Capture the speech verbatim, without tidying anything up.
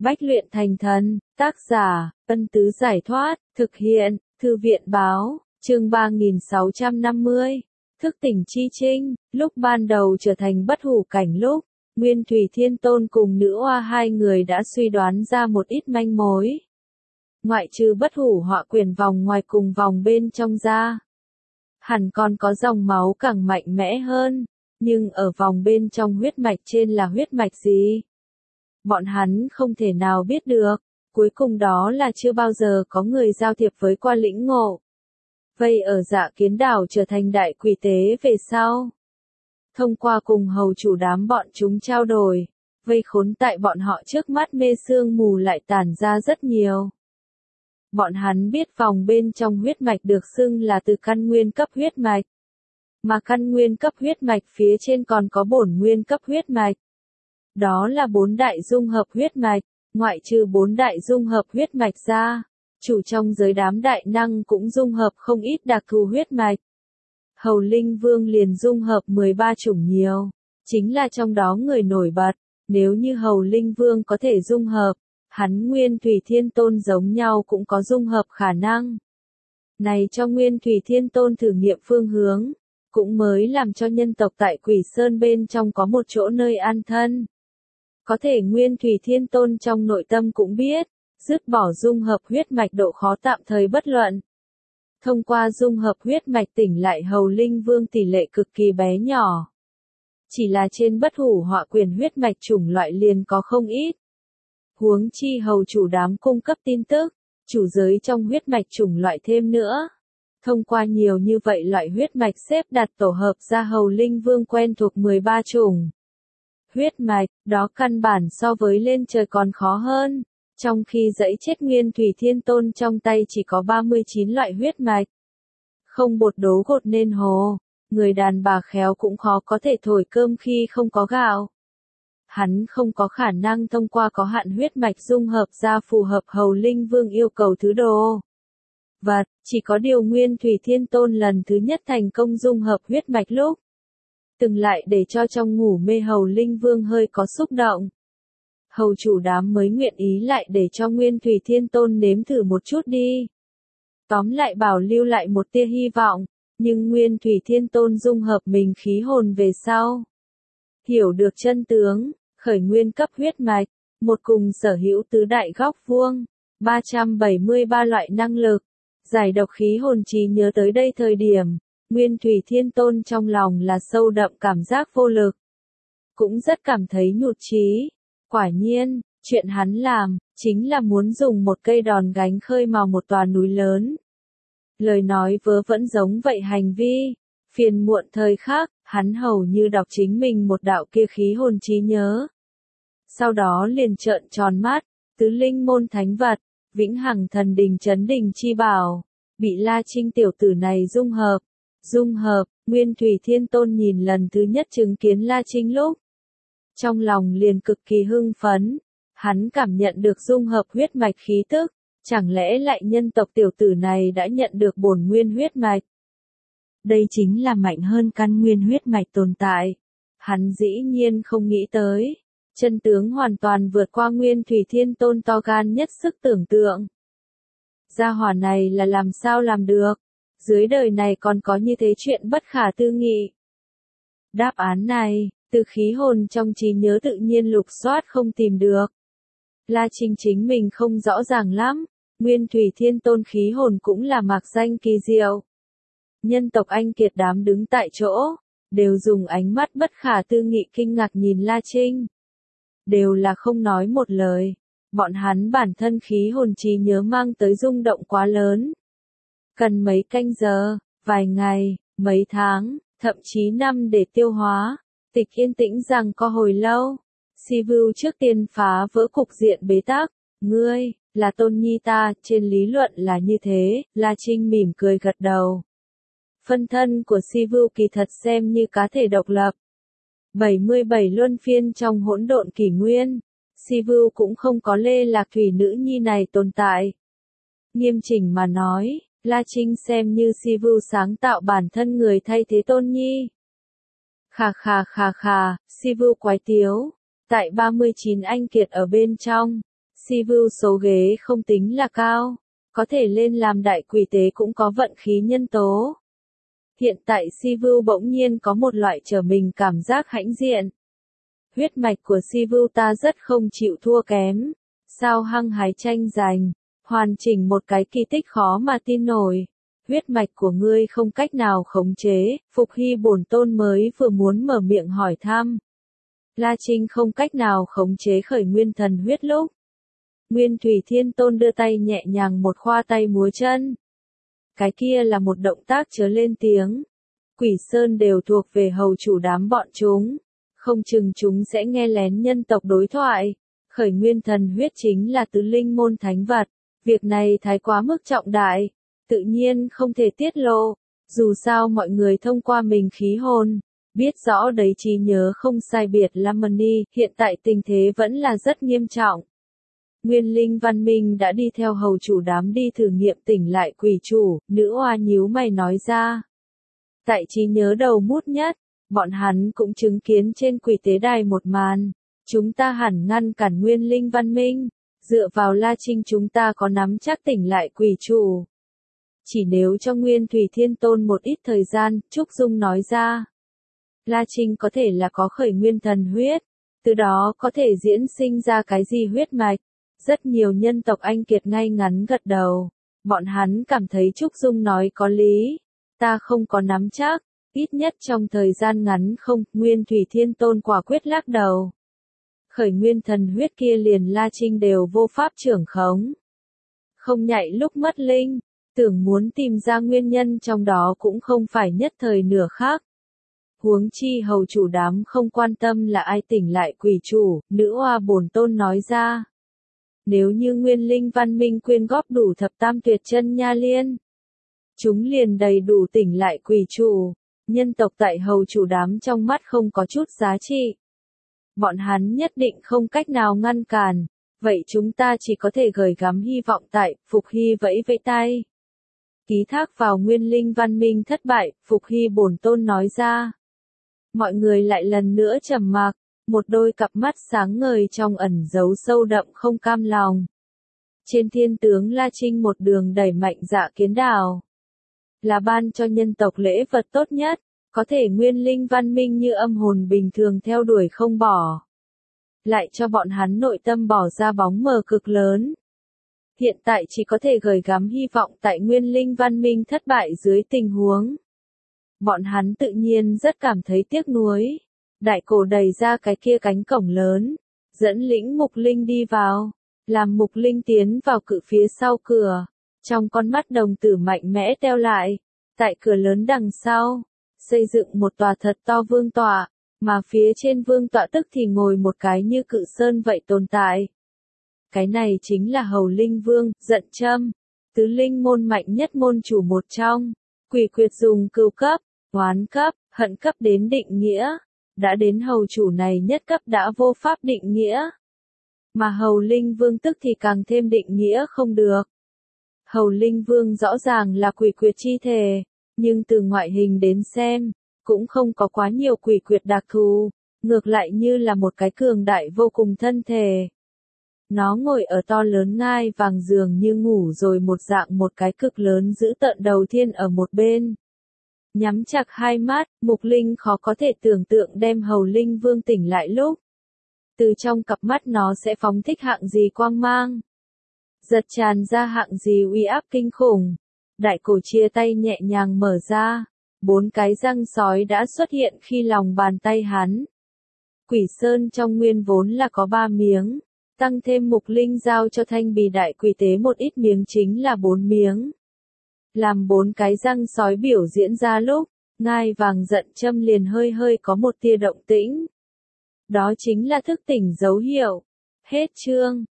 Bách luyện thành thần, tác giả, Ân Tứ Giải Thoát, thực hiện, Thư viện Báo, chương ba nghìn sáu trăm năm mươi. Thức tỉnh chi trinh, lúc ban đầu trở thành bất hủ cảnh lúc, Nguyên Thủy Thiên Tôn cùng nữ oa hai người đã suy đoán ra một ít manh mối. Ngoại trừ bất hủ họa quyền vòng ngoài cùng vòng bên trong ra, hẳn còn có dòng máu càng mạnh mẽ hơn, nhưng ở vòng bên trong huyết mạch trên là huyết mạch gì? Bọn hắn không thể nào biết được, cuối cùng đó là chưa bao giờ có người giao thiệp với qua lĩnh ngộ. Vây ở Dạ Kiến đảo trở thành đại quỷ tế về sau. Thông qua cùng hầu chủ đám bọn chúng trao đổi, vây khốn tại bọn họ trước mắt mê sương mù lại tản ra rất nhiều. Bọn hắn biết vòng bên trong huyết mạch được xưng là từ căn nguyên cấp huyết mạch. Mà căn nguyên cấp huyết mạch phía trên còn có bổn nguyên cấp huyết mạch. Đó là bốn đại dung hợp huyết mạch, ngoại trừ bốn đại dung hợp huyết mạch ra, chủ trong giới đám đại năng cũng dung hợp không ít đặc thù huyết mạch. Hầu Linh Vương liền dung hợp mười ba chủng nhiều, chính là trong đó người nổi bật, nếu như Hầu Linh Vương có thể dung hợp, hắn Nguyên Thủy Thiên Tôn giống nhau cũng có dung hợp khả năng. Này cho Nguyên Thủy Thiên Tôn thử nghiệm phương hướng, cũng mới làm cho nhân tộc tại Quỷ Sơn bên trong có một chỗ nơi an thân. Có thể Nguyên Thủy Thiên Tôn trong nội tâm cũng biết, dứt bỏ dung hợp huyết mạch độ khó tạm thời bất luận. Thông qua dung hợp huyết mạch tỉnh lại Hầu Linh Vương tỷ lệ cực kỳ bé nhỏ. Chỉ là trên bất hủ họa quyền huyết mạch chủng loại liền có không ít. Huống chi hầu chủ đám cung cấp tin tức, chủ giới trong huyết mạch chủng loại thêm nữa. Thông qua nhiều như vậy loại huyết mạch xếp đặt tổ hợp ra Hầu Linh Vương quen thuộc mười ba chủng. Huyết mạch, đó căn bản so với lên trời còn khó hơn, trong khi dẫy chết Nguyên Thủy Thiên Tôn trong tay chỉ có ba mươi chín loại huyết mạch. Không bột đố gột nên hồ, người đàn bà khéo cũng khó có thể thổi cơm khi không có gạo. Hắn không có khả năng thông qua có hạn huyết mạch dung hợp ra phù hợp Hầu Linh Vương yêu cầu thứ đồ. Vật, chỉ có điều Nguyên Thủy Thiên Tôn lần thứ nhất thành công dung hợp huyết mạch lúc. Từng lại để cho trong ngủ mê Hầu Linh Vương hơi có xúc động. Hầu chủ đám mới nguyện ý lại để cho Nguyên Thủy Thiên Tôn nếm thử một chút đi. Tóm lại bảo lưu lại một tia hy vọng, nhưng Nguyên Thủy Thiên Tôn dung hợp mình khí hồn về sau. Hiểu được chân tướng, khởi nguyên cấp huyết mạch, một cùng sở hữu tứ đại góc vuông, ba trăm bảy mươi ba loại năng lực, giải độc khí hồn trí nhớ tới đây thời điểm. Nguyên Thủy Thiên Tôn trong lòng là sâu đậm cảm giác vô lực. Cũng rất cảm thấy nhụt chí. Quả nhiên, chuyện hắn làm, chính là muốn dùng một cây đòn gánh khơi mào một tòa núi lớn. Lời nói vớ vẫn giống vậy hành vi. Phiền muộn thời khắc, hắn hầu như đọc chính mình một đạo kia khí hồn trí nhớ. Sau đó liền trợn tròn mắt, tứ linh môn thánh vật, vĩnh hằng thần đình chấn đình chi bảo, bị La Trinh tiểu tử này dung hợp. Dung hợp, Nguyên Thủy Thiên Tôn nhìn lần thứ nhất chứng kiến La Trinh lúc. Trong lòng liền cực kỳ hưng phấn, hắn cảm nhận được dung hợp huyết mạch khí tức, chẳng lẽ lại nhân tộc tiểu tử này đã nhận được bổn nguyên huyết mạch. Đây chính là mạnh hơn căn nguyên huyết mạch tồn tại. Hắn dĩ nhiên không nghĩ tới, chân tướng hoàn toàn vượt qua Nguyên Thủy Thiên Tôn to gan nhất sức tưởng tượng. Gia hỏa này là làm sao làm được? Dưới đời này còn có như thế chuyện bất khả tư nghị. Đáp án này, từ khí hồn trong trí nhớ tự nhiên lục soát không tìm được. La Trinh chính mình không rõ ràng lắm, Nguyên Thủy Thiên Tôn khí hồn cũng là mạc danh kỳ diệu. Nhân tộc anh kiệt đám đứng tại chỗ, đều dùng ánh mắt bất khả tư nghị kinh ngạc nhìn La Trinh. Đều là không nói một lời, bọn hắn bản thân khí hồn trí nhớ mang tới rung động quá lớn. Cần mấy canh giờ, vài ngày, mấy tháng, thậm chí năm để tiêu hóa. Tịch yên tĩnh rằng có hồi lâu. Sivu trước tiên phá vỡ cục diện bế tắc. Ngươi, là Tôn Nhi ta, trên lý luận là như thế. La Trinh mỉm cười gật đầu. Phân thân của Sivu kỳ thật xem như cá thể độc lập. bảy mươi bảy luân phiên trong hỗn độn kỷ nguyên. Sivu cũng không có Lê Lạc Thủy nữ nhi này tồn tại. Nghiêm chỉnh mà nói, La Trinh xem như Sivu sáng tạo bản thân người thay thế Tôn Nhi. Khà khà khà khà, Sivu quái tiếu, tại ba mươi chín anh kiệt ở bên trong, Sivu số ghế không tính là cao, có thể lên làm đại quỷ tế cũng có vận khí nhân tố. Hiện tại Sivu bỗng nhiên có một loại trở mình cảm giác hãnh diện. Huyết mạch của Sivu ta rất không chịu thua kém, sao hăng hái tranh giành, hoàn chỉnh một cái kỳ tích khó mà tin nổi. Huyết mạch của ngươi không cách nào khống chế, Phục Hy bổn tôn mới vừa muốn mở miệng hỏi thăm. La Trinh không cách nào khống chế khởi nguyên thần huyết lúc. Nguyên Thủy Thiên Tôn đưa tay nhẹ nhàng một khoa tay múa chân. Cái kia là một động tác chớ lên tiếng. Quỷ Sơn đều thuộc về hầu chủ đám bọn chúng. Không chừng chúng sẽ nghe lén nhân tộc đối thoại. Khởi nguyên thần huyết chính là tứ linh môn thánh vật. Việc này thái quá mức trọng đại. Tự nhiên không thể tiết lộ. Dù sao mọi người thông qua mình khí hồn. Biết rõ đấy trí nhớ không sai biệt Lamani. Hiện tại tình thế vẫn là rất nghiêm trọng. Nguyên Linh Văn Minh đã đi theo hầu chủ đám đi thử nghiệm tỉnh lại quỷ chủ, nữ oa nhíu mày nói ra. Tại trí nhớ đầu mút nhất, bọn hắn cũng chứng kiến trên quỷ tế đài một màn. Chúng ta hẳn ngăn cản Nguyên Linh Văn Minh, dựa vào La Trinh chúng ta có nắm chắc tỉnh lại quỷ chủ. Chỉ nếu cho Nguyên Thủy Thiên Tôn một ít thời gian, Trúc Dung nói ra. La Trinh có thể là có khởi nguyên thần huyết, từ đó có thể diễn sinh ra cái gì huyết mạch. Rất nhiều nhân tộc anh kiệt ngay ngắn gật đầu. Bọn hắn cảm thấy Trúc Dung nói có lý. Ta không có nắm chắc. Ít nhất trong thời gian ngắn không. Nguyên Thủy Thiên Tôn quả quyết lắc đầu. Khởi nguyên thần huyết kia liền La Trinh đều vô pháp trưởng khống. Không nhạy lúc mất linh. Tưởng muốn tìm ra nguyên nhân trong đó cũng không phải nhất thời nửa khác. Huống chi hầu chủ đám không quan tâm là ai tỉnh lại quỷ chủ. Nữ oa bổn tôn nói ra. Nếu như Nguyên Linh Văn Minh quyên góp đủ thập tam tuyệt chân nha liên, chúng liền đầy đủ tỉnh lại quỷ chủ. Nhân tộc tại hầu chủ đám trong mắt không có chút giá trị. Bọn hắn nhất định không cách nào ngăn cản. Vậy chúng ta chỉ có thể gửi gắm hy vọng tại Phục Hy vẫy vẫy tay. Ký thác vào Nguyên Linh Văn Minh thất bại, Phục Hy bổn tôn nói ra. Mọi người lại lần nữa trầm mặc. Một đôi cặp mắt sáng ngời trong ẩn giấu sâu đậm không cam lòng. Trên thiên tướng La Trinh một đường đẩy mạnh dạ kiến đào. Là ban cho nhân tộc lễ vật tốt nhất, có thể Nguyên Linh Văn Minh như âm hồn bình thường theo đuổi không bỏ. Lại cho bọn hắn nội tâm bỏ ra bóng mờ cực lớn. Hiện tại chỉ có thể gửi gắm hy vọng tại Nguyên Linh Văn Minh thất bại dưới tình huống. Bọn hắn tự nhiên rất cảm thấy tiếc nuối. Đại cổ đẩy ra cái kia cánh cổng lớn, dẫn lĩnh Mục Linh đi vào, làm Mục Linh tiến vào cự phía sau cửa, trong con mắt đồng tử mạnh mẽ teo lại, tại cửa lớn đằng sau, xây dựng một tòa thật to vương tọa, mà phía trên vương tọa tức thì ngồi một cái như cự sơn vậy tồn tại. Cái này chính là Hầu Linh Vương, Giận Châm, tứ linh môn mạnh nhất môn chủ một trong, quỷ quyệt dùng cửu cấp, oán cấp, hận cấp đến định nghĩa. Đã đến hầu chủ này nhất cấp đã vô pháp định nghĩa. Mà hầu linh vương tức thì càng thêm định nghĩa không được. Hầu linh vương rõ ràng là quỷ quyệt chi thể, nhưng từ ngoại hình đến xem, cũng không có quá nhiều quỷ quyệt đặc thù, ngược lại như là một cái cường đại vô cùng thân thể. Nó ngồi ở to lớn ngai vàng giường như ngủ rồi một dạng một cái cực lớn giữ tợn đầu thiên ở một bên. Nhắm chặt hai mắt, Mục Linh khó có thể tưởng tượng đem Hầu Linh Vương tỉnh lại lúc. Từ trong cặp mắt nó sẽ phóng thích hạng gì quang mang. Giật tràn ra hạng gì uy áp kinh khủng. Đại cổ chia tay nhẹ nhàng mở ra. Bốn cái răng sói đã xuất hiện khi lòng bàn tay hắn. Quỷ Sơn trong nguyên vốn là có ba miếng. Tăng thêm Mục Linh giao cho Thanh Bì đại quỷ tế một ít miếng chính là bốn miếng. Làm bốn cái răng sói biểu diễn ra lúc, ngai vàng Giận Châm liền hơi hơi có một tia động tĩnh. Đó chính là thức tỉnh dấu hiệu. Hết chương.